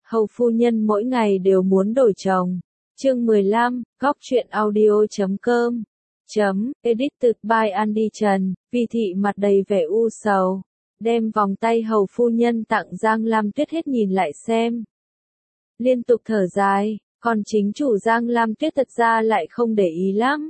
Hầu phu nhân mỗi ngày đều muốn đổi chồng. Chương 15, góc truyện audio.com. Edited by Andy Trần, Vi Thị mặt đầy vẻ u sầu, đem vòng tay hầu phu nhân tặng Giang Lam Tuyết hết nhìn lại xem. Liên tục thở dài, còn chính chủ Giang Lam Tuyết thật ra lại không để ý lắm.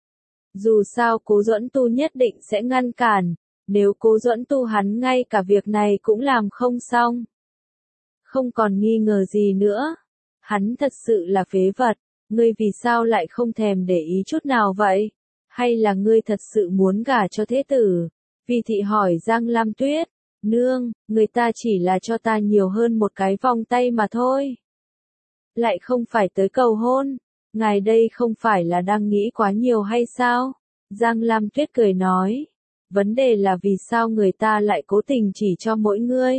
Dù sao Cố Duẫn Tu nhất định sẽ ngăn cản, nếu Cố Duẫn Tu hắn ngay cả việc này cũng làm không xong. Không còn nghi ngờ gì nữa. Hắn thật sự là phế vật, ngươi vì sao lại không thèm để ý chút nào vậy? Hay là ngươi thật sự muốn gả cho thế tử? Vi Thị hỏi Giang Lam Tuyết, nương, người ta chỉ là cho ta nhiều hơn một cái vòng tay mà thôi. Lại không phải tới cầu hôn, ngài đây không phải là đang nghĩ quá nhiều hay sao? Giang Lam Tuyết cười nói, vấn đề là vì sao người ta lại cố tình chỉ cho mỗi ngươi.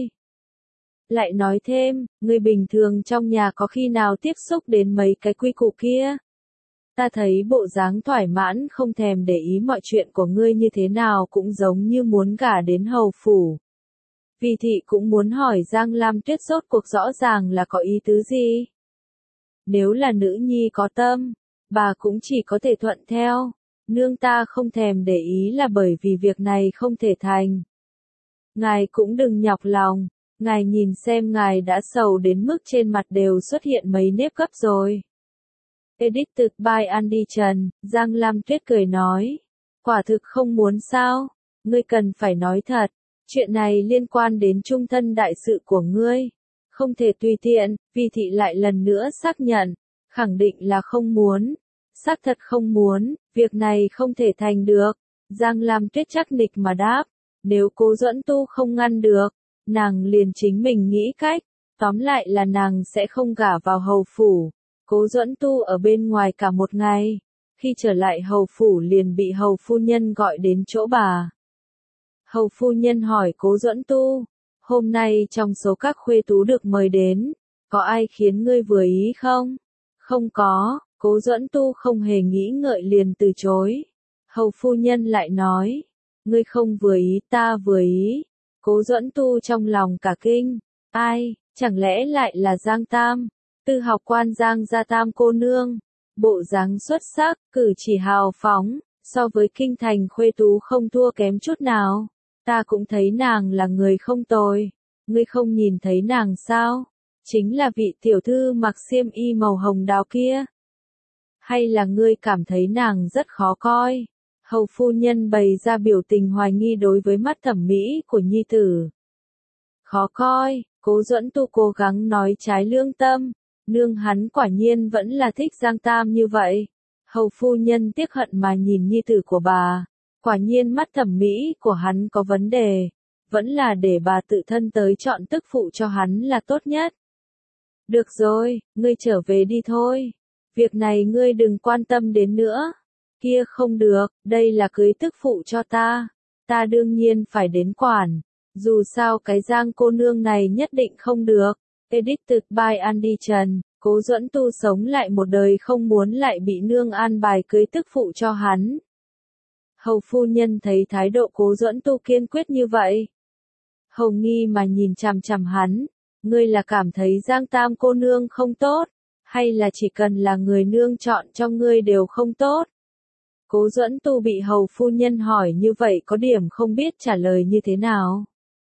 Lại nói thêm, người bình thường trong nhà có khi nào tiếp xúc đến mấy cái quy củ kia? Ta thấy bộ dáng thoải mãn không thèm để ý mọi chuyện của ngươi như thế nào cũng giống như muốn gả đến hầu phủ. Vi Thị cũng muốn hỏi Giang Lam Tuyết rốt cuộc rõ ràng là có ý tứ gì? Nếu là nữ nhi có tâm, bà cũng chỉ có thể thuận theo. Nương ta không thèm để ý là bởi vì việc này không thể thành. Ngài cũng đừng nhọc lòng. Ngài nhìn xem ngài đã sầu đến mức trên mặt đều xuất hiện mấy nếp gấp rồi. Edited by Andy Trần, Giang Lam Tuyết cười nói. Quả thực không muốn sao? Ngươi cần phải nói thật. Chuyện này liên quan đến trung thân đại sự của ngươi. Không thể tùy tiện. Vi Thị lại lần nữa xác nhận. Khẳng định là không muốn. Xác thật không muốn. Việc này không thể thành được. Giang Lam Tuyết chắc nịch mà đáp. Nếu Cố Duẫn Tu không ngăn được, nàng liền chính mình nghĩ cách, tóm lại là nàng sẽ không gả vào hầu phủ. Cố Duẫn Tu ở bên ngoài cả một ngày, khi trở lại hầu phủ liền bị hầu phu nhân gọi đến chỗ bà. Hầu phu nhân hỏi Cố Duẫn Tu, hôm nay trong số các khuê tú được mời đến, có ai khiến ngươi vừa ý không? Không có, Cố Duẫn Tu không hề nghĩ ngợi liền từ chối. Hầu phu nhân lại nói, ngươi không vừa ý ta vừa ý. Cố Duẫn Tu trong lòng cả kinh, ai, chẳng lẽ lại là Giang Tam, tư học quan Giang gia Tam cô nương, bộ dáng xuất sắc, cử chỉ hào phóng, so với kinh thành khuê tú không thua kém chút nào, ta cũng thấy nàng là người không tồi, ngươi không nhìn thấy nàng sao, chính là vị tiểu thư mặc xiêm y màu hồng đào kia, hay là ngươi cảm thấy nàng rất khó coi? Hầu phu nhân bày ra biểu tình hoài nghi đối với mắt thẩm mỹ của nhi tử. Khó coi, Cố Duẫn Tu cố gắng nói trái lương tâm, nương hắn quả nhiên vẫn là thích Giang Tam như vậy. Hầu phu nhân tiếc hận mà nhìn nhi tử của bà, quả nhiên mắt thẩm mỹ của hắn có vấn đề, vẫn là để bà tự thân tới chọn tức phụ cho hắn là tốt nhất. Được rồi, ngươi trở về đi thôi, việc này ngươi đừng quan tâm đến nữa. Kia không được, đây là cưới tức phụ cho ta đương nhiên phải đến quản, dù sao cái Giang cô nương này nhất định không được. Edited by Andy Trần, Cố Duẫn Tu sống lại một đời không muốn lại bị nương an bài cưới tức phụ cho hắn. Hầu phu nhân thấy thái độ Cố Duẫn Tu kiên quyết như vậy, hầu nghi mà nhìn chằm chằm hắn, ngươi là cảm thấy Giang Tam cô nương không tốt, hay là chỉ cần là người nương chọn cho ngươi đều không tốt? Cố Duẫn Tu bị hầu phu nhân hỏi như vậy có điểm không biết trả lời như thế nào.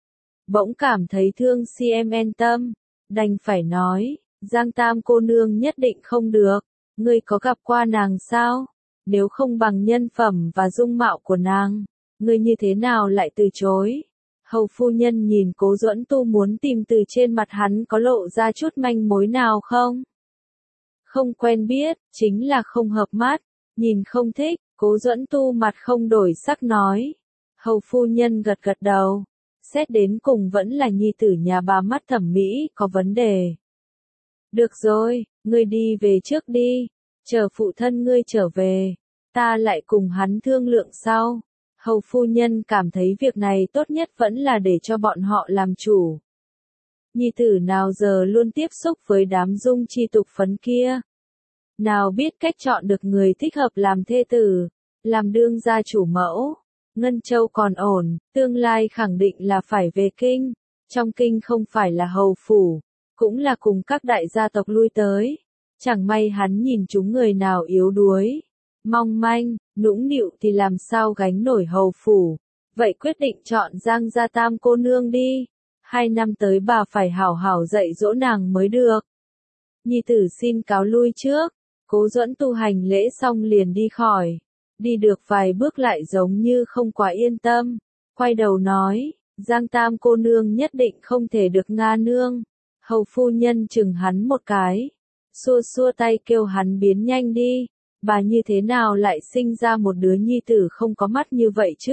Bỗng cảm thấy thương CMN tâm, đành phải nói, Giang Tam cô nương nhất định không được, ngươi có gặp qua nàng sao? Nếu không bằng nhân phẩm và dung mạo của nàng, ngươi như thế nào lại từ chối? Hầu phu nhân nhìn Cố Duẫn Tu muốn tìm từ trên mặt hắn có lộ ra chút manh mối nào không? Không quen biết, chính là không hợp mắt. Nhìn không thích, Cố Duẫn Tu mặt không đổi sắc nói. Hầu phu nhân gật gật đầu. Xét đến cùng vẫn là nhi tử nhà bà mắt thẩm mỹ có vấn đề. Được rồi, ngươi đi về trước đi. Chờ phụ thân ngươi trở về. Ta lại cùng hắn thương lượng sau. Hầu phu nhân cảm thấy việc này tốt nhất vẫn là để cho bọn họ làm chủ. Nhi tử nào giờ luôn tiếp xúc với đám dung chi tục phấn kia. Nào biết cách chọn được người thích hợp làm thê tử, làm đương gia chủ mẫu. Ngân Châu còn ổn, tương lai khẳng định là phải về kinh. Trong kinh không phải là hầu phủ. cũng là cùng các đại gia tộc lui tới. Chẳng may hắn nhìn chúng người nào yếu đuối, mong manh, nũng nịu thì làm sao gánh nổi hầu phủ. Vậy quyết định chọn Giang gia tam cô nương đi. 2 năm tới bà phải hảo hảo dạy dỗ nàng mới được. Nhi tử xin cáo lui trước. Cố Duẫn tu hành lễ xong liền đi khỏi. Đi được vài bước lại giống như không quá yên tâm. Quay đầu nói, Giang tam cô nương nhất định không thể được Nga nương. Hầu phu nhân chừng hắn một cái. Xua xua tay kêu hắn biến nhanh đi. Bà như thế nào lại sinh ra một đứa nhi tử không có mắt như vậy chứ?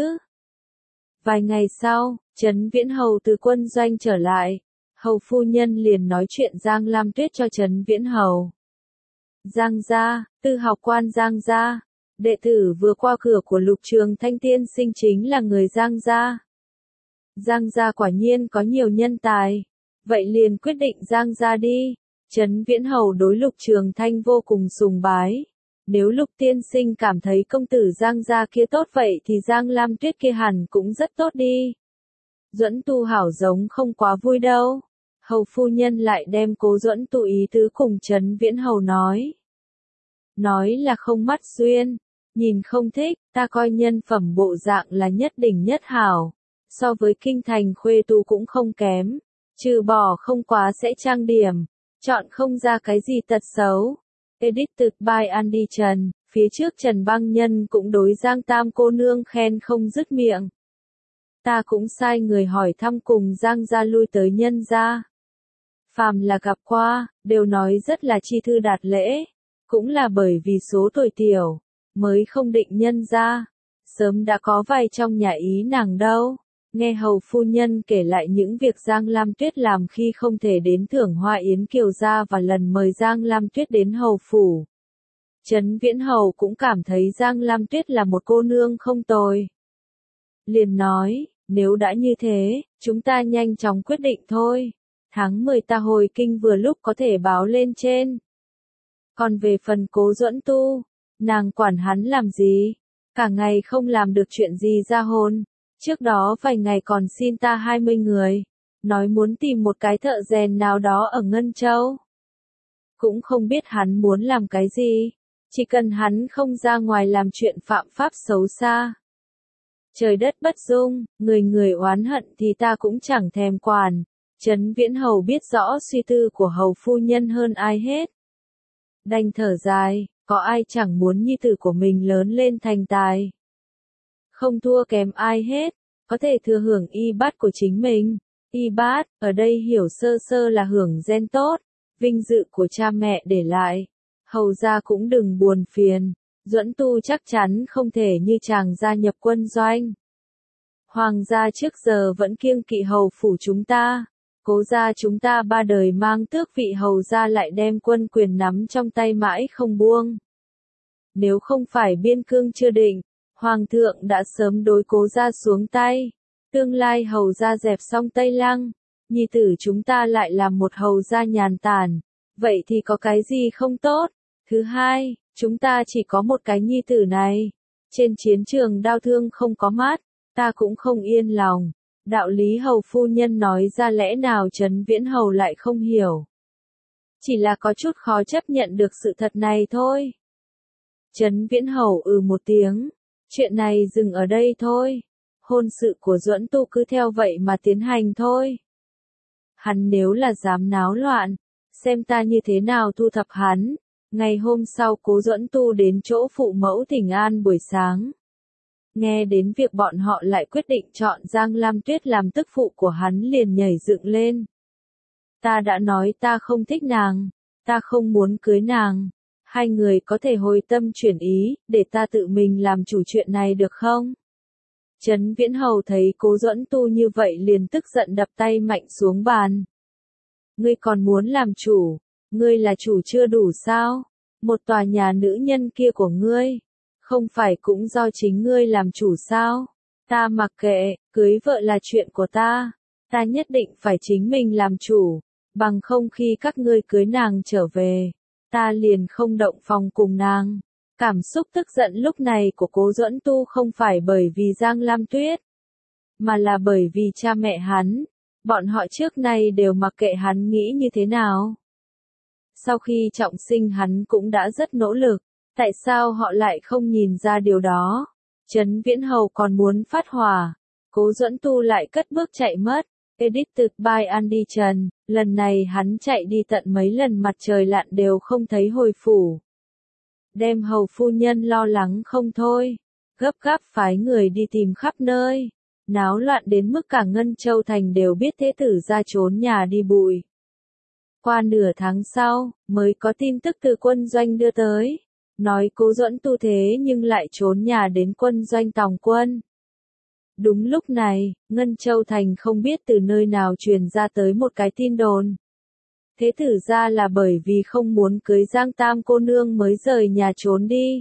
Vài ngày sau, Trấn Viễn Hầu từ quân doanh trở lại. Hầu phu nhân liền nói chuyện Giang Lam Tuyết cho Trấn Viễn Hầu. Giang gia, tư học quan Giang gia, đệ tử vừa qua cửa của Lục Trường Thanh tiên sinh chính là người Giang gia. Giang gia quả nhiên có nhiều nhân tài, vậy liền quyết định Giang gia đi. Trấn Viễn Hầu đối Lục Trường Thanh vô cùng sùng bái. Nếu Lục tiên sinh cảm thấy công tử Giang gia kia tốt vậy thì Giang Lam Tuyết kia hẳn cũng rất tốt đi. Duẫn tu hảo giống không quá vui đâu. Hầu phu nhân lại đem Cố Duẫn tu ý tứ cùng Trấn Viễn Hầu nói. Nói là không mắt duyên, nhìn không thích, ta coi nhân phẩm bộ dạng là nhất đỉnh nhất hảo. So với kinh thành khuê tu cũng không kém, trừ bỏ không quá sẽ trang điểm, chọn không ra cái gì tật xấu. Edited by Andy Trần, phía trước Trần Băng Nhân cũng đối Giang tam cô nương khen không dứt miệng. Ta cũng sai người hỏi thăm cùng Giang gia lui tới nhân gia. Phàm là gặp qua, đều nói rất là chi thư đạt lễ, cũng là bởi vì số tuổi tiểu, mới không định nhân gia. Sớm đã có vài trong nhà ý nàng đâu. Nghe hầu phu nhân kể lại những việc Giang Lam Tuyết làm khi không thể đến thưởng hoa yến kiều gia và lần mời Giang Lam Tuyết đến hầu phủ. Trấn Viễn Hầu cũng cảm thấy Giang Lam Tuyết là một cô nương không tồi. Liền nói, nếu đã như thế, chúng ta nhanh chóng quyết định thôi. Tháng 10 ta hồi kinh vừa lúc có thể báo lên trên. Còn về phần Cố Duẫn tu, nàng quản hắn làm gì? Cả ngày không làm được chuyện gì ra hôn. Trước đó vài ngày còn xin ta 20 người, nói muốn tìm một cái thợ rèn nào đó ở Ngân Châu. Cũng không biết hắn muốn làm cái gì, chỉ cần hắn không ra ngoài làm chuyện phạm pháp xấu xa. Trời đất bất dung, người người oán hận thì ta cũng chẳng thèm quản. Trấn Viễn Hầu biết rõ suy tư của hầu phu nhân hơn ai hết. Đành thở dài, có ai chẳng muốn nhi tử của mình lớn lên thành tài. Không thua kém ai hết, có thể thừa hưởng y bát của chính mình. Y bát, ở đây hiểu sơ sơ là hưởng gen tốt, vinh dự của cha mẹ để lại. Hầu gia cũng đừng buồn phiền, Duẫn tu chắc chắn không thể như chàng gia nhập quân doanh. Hoàng gia trước giờ vẫn kiêng kỵ hầu phủ chúng ta. Cố gia chúng ta 3 đời mang tước vị hầu gia lại đem quân quyền nắm trong tay mãi không buông. Nếu không phải biên cương chưa định, Hoàng thượng đã sớm đối Cố gia xuống tay. Tương lai hầu gia dẹp xong Tây Lăng, nhi tử chúng ta lại làm một hầu gia nhàn tản. Vậy thì có cái gì không tốt? Thứ hai, chúng ta chỉ có một cái nhi tử này. Trên chiến trường đao thương không có mát, ta cũng không yên lòng. Đạo lý hầu phu nhân nói ra lẽ nào Trấn Viễn Hầu lại không hiểu. Chỉ là có chút khó chấp nhận được sự thật này thôi. Trấn Viễn Hầu một tiếng. Chuyện này dừng ở đây thôi. Hôn sự của Duẫn tu cứ theo vậy mà tiến hành thôi. Hắn nếu là dám náo loạn, xem ta như thế nào thu thập hắn. Ngày hôm sau Cố Duẫn tu đến chỗ phụ mẫu thỉnh an buổi sáng. Nghe đến việc bọn họ lại quyết định chọn Giang Lam Tuyết làm tức phụ của hắn liền nhảy dựng lên. Ta đã nói ta không thích nàng, ta không muốn cưới nàng. Hai người có thể hồi tâm chuyển ý, để ta tự mình làm chủ chuyện này được không? Trấn Viễn Hầu thấy Cố Duẫn tu như vậy liền tức giận đập tay mạnh xuống bàn. Ngươi còn muốn làm chủ, ngươi là chủ chưa đủ sao? Một tòa nhà nữ nhân kia của ngươi, không phải cũng do chính ngươi làm chủ sao? Ta mặc kệ, cưới vợ là chuyện của ta. Ta nhất định phải chính mình làm chủ, bằng không khi các ngươi cưới nàng trở về, ta liền không động phòng cùng nàng. Cảm xúc tức giận lúc này của Cố Duẫn tu không phải bởi vì Giang Lam Tuyết, mà là bởi vì cha mẹ hắn. Bọn họ trước nay đều mặc kệ hắn nghĩ như thế nào. Sau khi trọng sinh hắn cũng đã rất nỗ lực, tại sao họ lại không nhìn ra điều đó? Trấn Viễn Hầu còn muốn phát hỏa, Cố Duẫn Tu lại cất bước chạy mất. Edited by Andy Trần, lần này hắn chạy đi tận mấy lần mặt trời lặn đều không thấy hồi phủ. Đem hầu phu nhân lo lắng không thôi, gấp gáp phái người đi tìm khắp nơi, náo loạn đến mức cả Ngân Châu Thành đều biết thế tử ra trốn nhà đi bụi. Qua nửa tháng sau, mới có tin tức từ quân doanh đưa tới, nói Cố Duẫn Tu thế nhưng lại trốn nhà đến quân doanh Tòng Quân. Đúng lúc này, Ngân Châu Thành không biết từ nơi nào truyền ra tới một cái tin đồn. Thế tử ra là bởi vì không muốn cưới Giang Tam cô nương mới rời nhà trốn đi.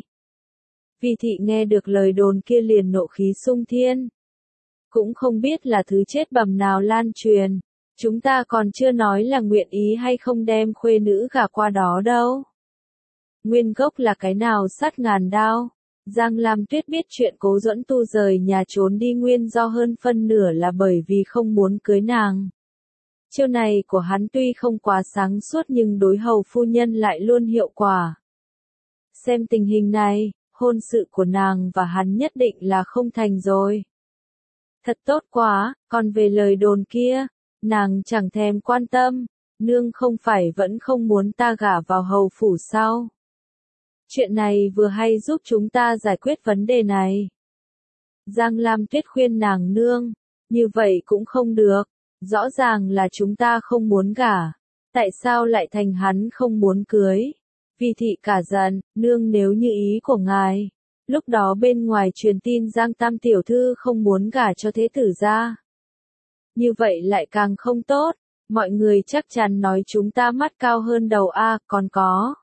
Vi thị nghe được lời đồn kia liền nộ khí sung thiên. Cũng không biết là thứ chết bầm nào lan truyền, chúng ta còn chưa nói là nguyện ý hay không đem khuê nữ gả qua đó đâu. Nguyên gốc là cái nào sắt ngàn đao. Giang Lam Tuyết biết chuyện Cố Duẫn Tu rời nhà trốn đi nguyên do hơn phân nửa là bởi vì không muốn cưới nàng. Chiêu này của hắn tuy không quá sáng suốt nhưng đối hầu phu nhân lại luôn hiệu quả. Xem tình hình này, hôn sự của nàng và hắn nhất định là không thành rồi. Thật tốt quá, còn về lời đồn kia, nàng chẳng thèm quan tâm, nương không phải vẫn không muốn ta gả vào hầu phủ sao? Chuyện này vừa hay giúp chúng ta giải quyết vấn đề này. Giang Lam Tuyết khuyên nàng nương, như vậy cũng không được, rõ ràng là chúng ta không muốn gả, tại sao lại thành hắn không muốn cưới? Vi thị cả giận, nương nếu như ý của ngài, lúc đó bên ngoài truyền tin Giang Tam tiểu thư không muốn gả cho thế tử ra. Như vậy lại càng không tốt, mọi người chắc chắn nói chúng ta mắt cao hơn đầu a, còn có.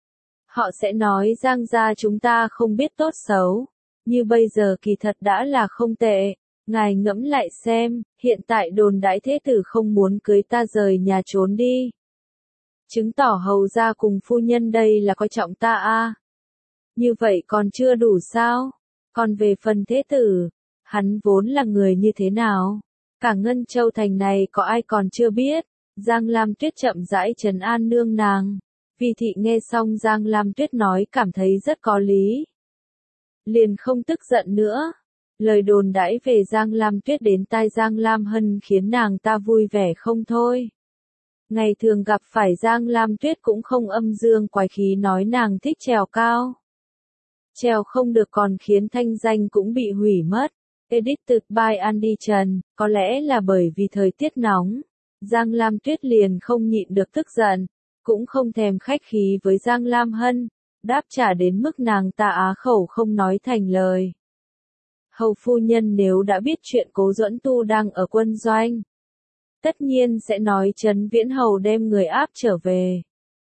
Họ sẽ nói Giang gia chúng ta không biết tốt xấu, như bây giờ kỳ thật đã là không tệ, ngài ngẫm lại xem, hiện tại đồn đãi thế tử không muốn cưới ta rời nhà trốn đi. Chứng tỏ hầu gia cùng phu nhân đây là coi trọng ta a. Như vậy còn chưa đủ sao? Còn về phần thế tử, hắn vốn là người như thế nào? Cả Ngân Châu Thành này có ai còn chưa biết? Giang Lam Tuyết chậm rãi trấn an nương nàng. Vi thị nghe xong Giang Lam Tuyết nói cảm thấy rất có lý. Liền không tức giận nữa. Lời đồn đãi về Giang Lam Tuyết đến tai Giang Lam Hân khiến nàng ta vui vẻ không thôi. Ngày thường gặp phải Giang Lam Tuyết cũng không âm dương quái khí nói nàng thích trèo cao. Trèo không được còn khiến thanh danh cũng bị hủy mất. Edited by Andy Trần, có lẽ là bởi vì thời tiết nóng. Giang Lam Tuyết liền không nhịn được tức giận, cũng không thèm khách khí với Giang Lam Hân, đáp trả đến mức nàng ta á khẩu không nói thành lời. Hầu phu nhân nếu đã biết chuyện Cố Duẫn Tu đang ở quân doanh, tất nhiên sẽ nói Trấn Viễn Hầu đem người áp trở về.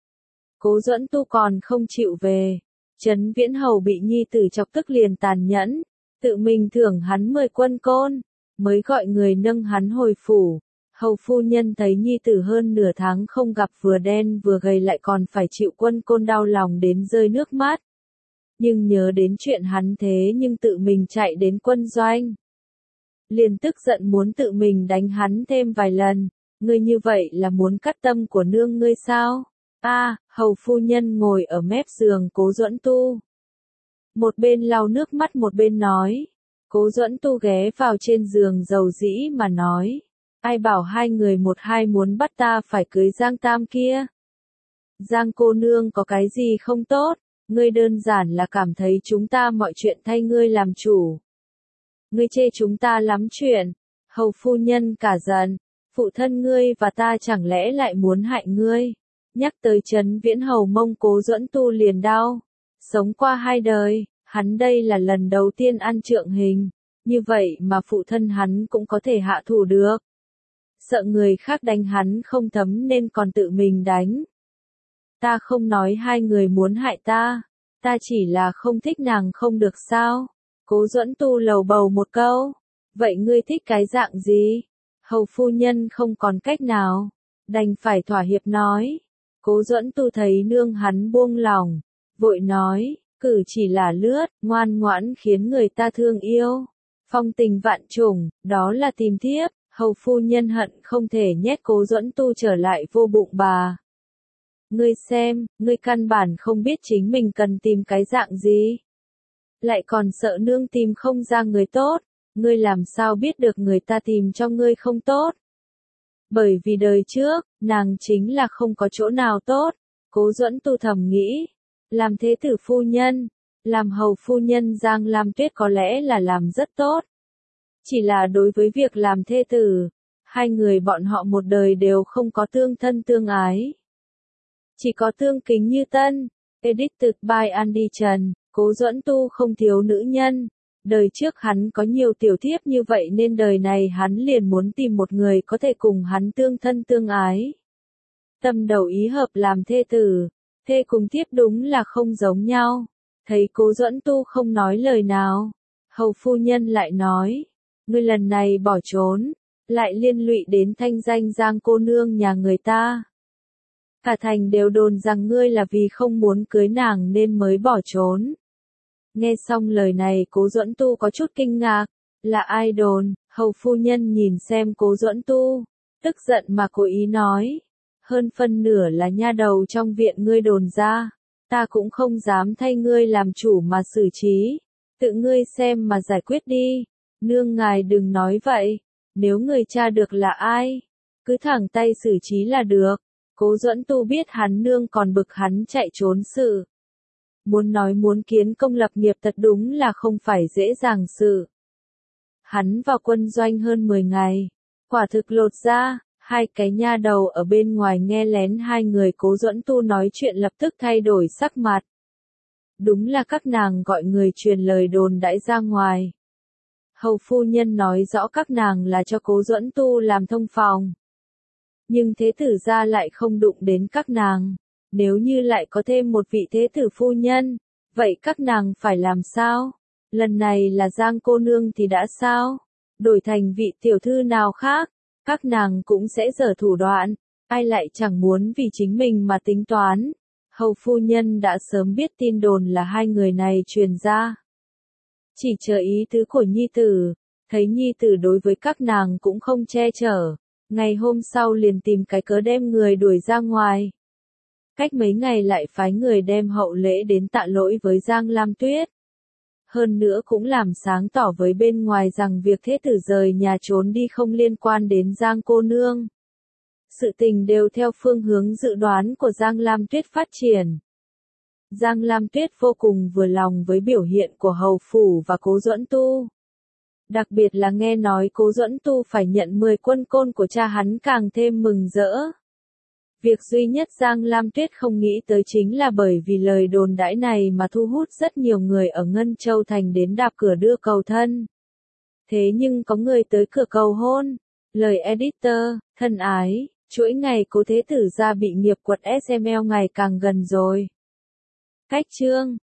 Cố Duẫn Tu còn không chịu về, Trấn Viễn Hầu bị nhi tử chọc tức liền tàn nhẫn, tự mình thưởng hắn 10 quân côn, mới gọi người nâng hắn hồi phủ. Hầu phu nhân thấy nhi tử hơn nửa tháng không gặp vừa đen vừa gầy lại còn phải chịu quân côn đau lòng đến rơi nước mắt. Nhưng nhớ đến chuyện hắn thế nhưng tự mình chạy đến quân doanh. Liền tức giận muốn tự mình đánh hắn thêm vài lần, ngươi như vậy là muốn cắt tâm của nương ngươi sao? Hầu phu nhân ngồi ở mép giường Cố Duẫn Tu. Một bên lau nước mắt một bên nói. Cố Duẫn Tu ghé vào trên giường dầu dĩ mà nói. Ai bảo hai người một hai muốn bắt ta phải cưới Giang Tam kia? Giang cô nương có cái gì không tốt, ngươi đơn giản là cảm thấy chúng ta mọi chuyện thay ngươi làm chủ. Ngươi chê chúng ta lắm chuyện, hầu phu nhân cả giận, phụ thân ngươi và ta chẳng lẽ lại muốn hại ngươi? Nhắc tới Trấn Viễn Hầu mông Cố Duẫn Tu liền đau. Sống qua 2 đời, hắn đây là lần đầu tiên ăn trượng hình, như vậy mà phụ thân hắn cũng có thể hạ thủ được. Sợ người khác đánh hắn không thấm nên còn tự mình đánh. Ta không nói hai người muốn hại ta chỉ là không thích nàng không được sao? Cố Duẫn Tu lầu bầu một câu. Vậy ngươi thích cái dạng gì? Hầu phu nhân không còn cách nào, đành phải thỏa hiệp nói. Cố Duẫn Tu thấy nương hắn buông lòng, vội nói, cử chỉ là lướt, ngoan ngoãn khiến người ta thương yêu. Phong tình vạn trùng, đó là tìm thiếp. Hầu phu nhân hận không thể nhét Cố Duẫn Tu trở lại vô bụng bà. Ngươi xem, ngươi căn bản không biết chính mình cần tìm cái dạng gì. Lại còn sợ nương tìm không ra người tốt, ngươi làm sao biết được người ta tìm cho ngươi không tốt. Bởi vì đời trước, nàng chính là không có chỗ nào tốt, Cố Duẫn Tu thầm nghĩ. Làm thế tử phu nhân, làm hầu phu nhân Giang Lam Tuyết có lẽ là làm rất tốt. Chỉ là đối với việc làm thê tử, hai người bọn họ một đời đều không có tương thân tương ái. Chỉ có tương kính như tân. Edited by Andy Trần, Cố Duẫn Tu không thiếu nữ nhân. Đời trước hắn có nhiều tiểu thiếp như vậy nên đời này hắn liền muốn tìm một người có thể cùng hắn tương thân tương ái. Tâm đầu ý hợp làm thê tử, thê cùng thiếp đúng là không giống nhau. Thấy Cố Duẫn Tu không nói lời nào, hầu phu nhân lại nói, ngươi lần này bỏ trốn, lại liên lụy đến thanh danh Giang cô nương nhà người ta. Cả thành đều đồn rằng ngươi là vì không muốn cưới nàng nên mới bỏ trốn. Nghe xong lời này Cố Duẫn Tu có chút kinh ngạc, là ai đồn? Hầu phu nhân nhìn xem Cố Duẫn Tu, tức giận mà cố ý nói, hơn phân nửa là nha đầu trong viện ngươi đồn ra, ta cũng không dám thay ngươi làm chủ mà xử trí, tự ngươi xem mà giải quyết đi, nương ngài đừng nói vậy, nếu người tra được là ai, cứ thẳng tay xử trí là được. Cố Duẫn Tu biết hắn nương còn bực hắn chạy trốn sự. Muốn nói muốn kiến công lập nghiệp thật đúng là không phải dễ dàng sự. Hắn vào quân doanh hơn 10 ngày, quả thực lột ra, hai cái nha đầu ở bên ngoài nghe lén hai người Cố Duẫn Tu nói chuyện lập tức thay đổi sắc mặt. Đúng là các nàng gọi người truyền lời đồn đãi ra ngoài. Hầu phu nhân nói rõ các nàng là cho Cố Duẫn Tu làm thông phòng. Nhưng thế tử gia lại không đụng đến các nàng. Nếu như lại có thêm một vị thế tử phu nhân, vậy các nàng phải làm sao? Lần này là Giang cô nương thì đã sao? Đổi thành vị tiểu thư nào khác, các nàng cũng sẽ giở thủ đoạn, ai lại chẳng muốn vì chính mình mà tính toán. Hầu phu nhân đã sớm biết tin đồn là hai người này truyền ra. Chỉ chờ ý tứ của nhi tử, thấy nhi tử đối với các nàng cũng không che chở. Ngày hôm sau liền tìm cái cớ đem người đuổi ra ngoài. Cách mấy ngày lại phái người đem hậu lễ đến tạ lỗi với Giang Lam Tuyết. Hơn nữa cũng làm sáng tỏ với bên ngoài rằng việc thế tử rời nhà trốn đi không liên quan đến Giang cô nương. Sự tình đều theo phương hướng dự đoán của Giang Lam Tuyết phát triển. Giang Lam Tuyết vô cùng vừa lòng với biểu hiện của hầu phủ và Cố Duẫn Tu. Đặc biệt là nghe nói Cố Duẫn Tu phải nhận 10 quân côn của cha hắn càng thêm mừng rỡ. Việc duy nhất Giang Lam Tuyết không nghĩ tới chính là bởi vì lời đồn đãi này mà thu hút rất nhiều người ở Ngân Châu Thành đến đạp cửa đưa cầu thân. Thế nhưng có người tới cửa cầu hôn. Lời editor, thân ái, chuỗi ngày Cố thế tử gia bị nghiệp quật SML ngày càng gần rồi. Cách chương